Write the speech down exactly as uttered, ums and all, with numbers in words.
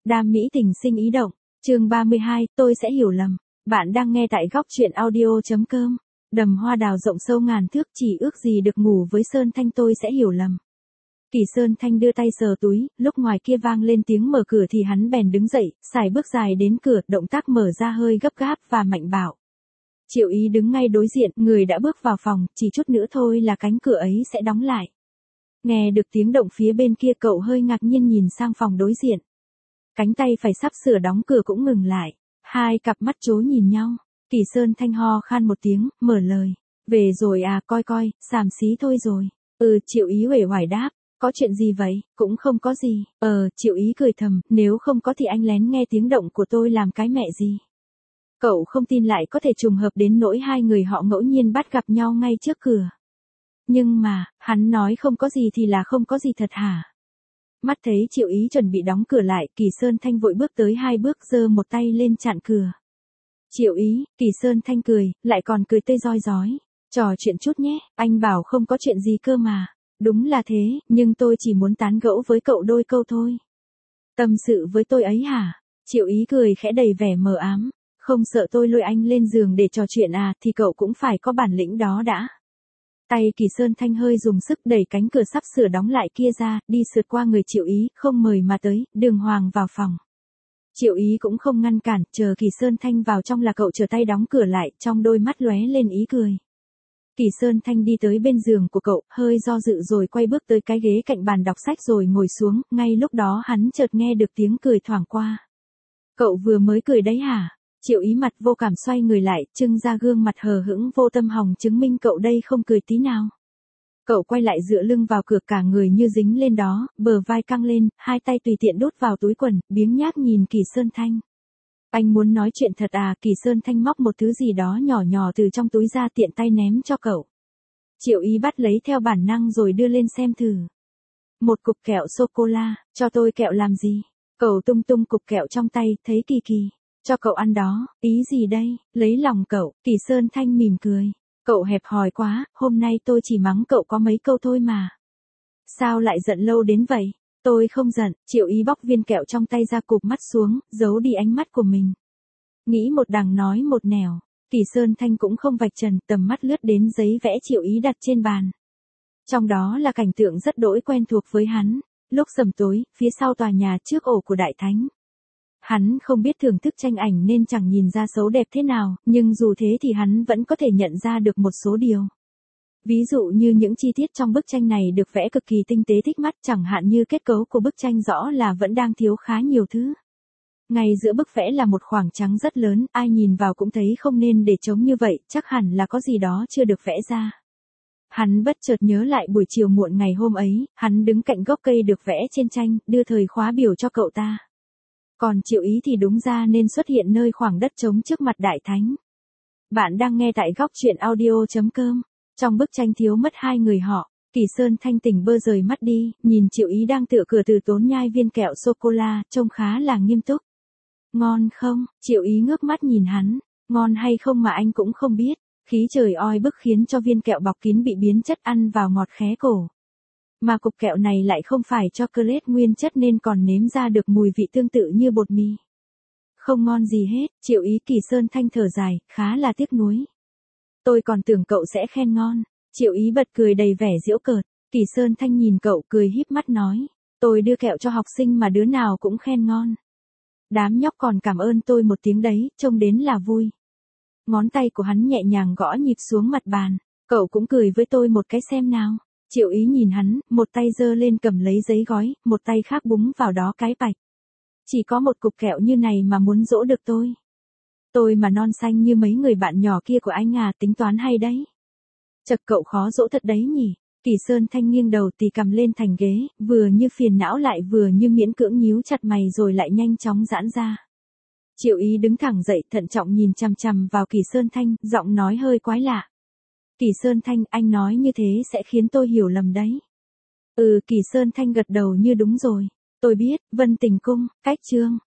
Đam mỹ tình sinh ý động, chương ba mươi hai, tôi sẽ hiểu lầm. Bạn đang nghe tại góc truyện audio.com. Đầm hoa đào rộng sâu ngàn thước, chỉ ước gì được ngủ với Sơn Thanh, tôi sẽ hiểu lầm. Kỳ Sơn Thanh đưa tay sờ túi, lúc ngoài kia vang lên tiếng mở cửa thì hắn bèn đứng dậy, sải bước dài đến cửa, động tác mở ra hơi gấp gáp và mạnh bạo. Triệu Ý đứng ngay đối diện, người đã bước vào phòng, chỉ chút nữa thôi là cánh cửa ấy sẽ đóng lại. Nghe được tiếng động phía bên kia, cậu hơi ngạc nhiên nhìn sang phòng đối diện. Cánh tay phải sắp sửa đóng cửa cũng ngừng lại. Hai cặp mắt chố nhìn nhau. Kỳ Sơn Thanh ho khan một tiếng, mở lời. Về rồi à, coi coi, xàm xí thôi rồi. Ừ, Triệu Ý uể oải đáp. Có chuyện gì vậy? Cũng không có gì. Ờ, Triệu Ý cười thầm, nếu không có thì anh lén nghe tiếng động của tôi làm cái mẹ gì. Cậu không tin lại có thể trùng hợp đến nỗi hai người họ ngẫu nhiên bắt gặp nhau ngay trước cửa. Nhưng mà, hắn nói không có gì thì là không có gì thật hả? Mắt thấy Triệu Ý chuẩn bị đóng cửa lại, Kỳ Sơn Thanh vội bước tới hai bước, giơ một tay lên chặn cửa. Triệu Ý, Kỳ Sơn Thanh cười, lại còn cười tươi rói rói. Trò chuyện chút nhé, anh bảo không có chuyện gì cơ mà. Đúng là thế, nhưng tôi chỉ muốn tán gẫu với cậu đôi câu thôi. Tâm sự với tôi ấy hả? Triệu Ý cười khẽ đầy vẻ mờ ám. Không sợ tôi lôi anh lên giường để trò chuyện à, thì cậu cũng phải có bản lĩnh đó đã. Tay Kỳ Sơn Thanh hơi dùng sức đẩy cánh cửa sắp sửa đóng lại kia ra, đi sượt qua người Triệu Ý, không mời mà tới, đường hoàng vào phòng. Triệu Ý cũng không ngăn cản, chờ Kỳ Sơn Thanh vào trong là cậu trở tay đóng cửa lại, trong đôi mắt lóe lên ý cười. Kỳ Sơn Thanh đi tới bên giường của cậu, hơi do dự rồi quay bước tới cái ghế cạnh bàn đọc sách rồi ngồi xuống, ngay lúc đó hắn chợt nghe được tiếng cười thoảng qua. Cậu vừa mới cười đấy hả? Triệu Ý mặt vô cảm xoay người lại, trưng ra gương mặt hờ hững vô tâm hồng chứng minh cậu đây không cười tí nào. Cậu quay lại dựa lưng vào cửa, cả người như dính lên đó, bờ vai căng lên, hai tay tùy tiện đút vào túi quần, biếng nhác nhìn Kỳ Sơn Thanh. Anh muốn nói chuyện thật à? Kỳ Sơn Thanh móc một thứ gì đó nhỏ nhỏ từ trong túi ra, tiện tay ném cho cậu. Triệu Ý bắt lấy theo bản năng rồi đưa lên xem thử. Một cục kẹo sô-cô-la, cho tôi kẹo làm gì? Cậu tung tung cục kẹo trong tay, thấy kỳ kỳ. Cho cậu ăn đó, ý gì đây? Lấy lòng cậu. Kỳ Sơn Thanh mỉm cười. Cậu hẹp hòi quá, hôm nay tôi chỉ mắng cậu có mấy câu thôi mà. Sao lại giận lâu đến vậy? Tôi không giận. Triệu Ý bóc viên kẹo trong tay ra, cụp mắt xuống, giấu đi ánh mắt của mình. Nghĩ một đằng nói một nẻo. Kỳ Sơn Thanh cũng không vạch trần, tầm mắt lướt đến giấy vẽ Triệu Ý đặt trên bàn. Trong đó là cảnh tượng rất đỗi quen thuộc với hắn. Lúc sầm tối, phía sau tòa nhà trước ổ của Đại Thánh. Hắn không biết thưởng thức tranh ảnh nên chẳng nhìn ra xấu đẹp thế nào, nhưng dù thế thì hắn vẫn có thể nhận ra được một số điều. Ví dụ như những chi tiết trong bức tranh này được vẽ cực kỳ tinh tế thích mắt, chẳng hạn như kết cấu của bức tranh rõ là vẫn đang thiếu khá nhiều thứ. Ngay giữa bức vẽ là một khoảng trắng rất lớn, ai nhìn vào cũng thấy không nên để trống như vậy, chắc hẳn là có gì đó chưa được vẽ ra. Hắn bất chợt nhớ lại buổi chiều muộn ngày hôm ấy, hắn đứng cạnh gốc cây được vẽ trên tranh, đưa thời khóa biểu cho cậu ta. Còn Triệu Ý thì đúng ra nên xuất hiện nơi khoảng đất trống trước mặt Đại Thánh. Bạn đang nghe tại góc truyện audio.com. Trong bức tranh thiếu mất hai người họ. Kỳ Sơn Thanh tỉnh bơ rời mắt đi, nhìn Triệu Ý đang tựa cửa từ tốn nhai viên kẹo sô-cô-la, trông khá là nghiêm túc. Ngon không? Triệu Ý ngước mắt nhìn hắn. Ngon hay không mà anh cũng không biết. Khí trời oi bức khiến cho viên kẹo bọc kín bị biến chất, ăn vào ngọt khé cổ. Mà cục kẹo này lại không phải chocolate nguyên chất nên còn nếm ra được mùi vị tương tự như bột mì. Không ngon gì hết. Triệu Ý. Kỳ Sơn Thanh thở dài, khá là tiếc nuối. Tôi còn tưởng cậu sẽ khen ngon. Triệu Ý bật cười đầy vẻ giễu cợt. Kỳ Sơn Thanh nhìn cậu cười híp mắt nói. Tôi đưa kẹo cho học sinh mà đứa nào cũng khen ngon. Đám nhóc còn cảm ơn tôi một tiếng đấy, trông đến là vui. Ngón tay của hắn nhẹ nhàng gõ nhịp xuống mặt bàn. Cậu cũng cười với tôi một cái xem nào. Triệu Ý nhìn hắn, một tay giơ lên cầm lấy giấy gói, một tay khác búng vào đó cái bạch. Chỉ có một cục kẹo như này mà muốn dỗ được tôi. Tôi mà non xanh như mấy người bạn nhỏ kia của anh à, tính toán hay đấy. Chật, cậu khó dỗ thật đấy nhỉ. Kỳ Sơn Thanh nghiêng đầu tì cầm lên thành ghế, vừa như phiền não lại vừa như miễn cưỡng nhíu chặt mày rồi lại nhanh chóng giãn ra. Triệu Ý đứng thẳng dậy, thận trọng nhìn chằm chằm vào Kỳ Sơn Thanh, giọng nói hơi quái lạ. Kỳ Sơn Thanh, anh nói như thế sẽ khiến tôi hiểu lầm đấy. Ừ, Kỳ Sơn Thanh gật đầu như đúng rồi. Tôi biết, Vân Tình Cung, cách chương.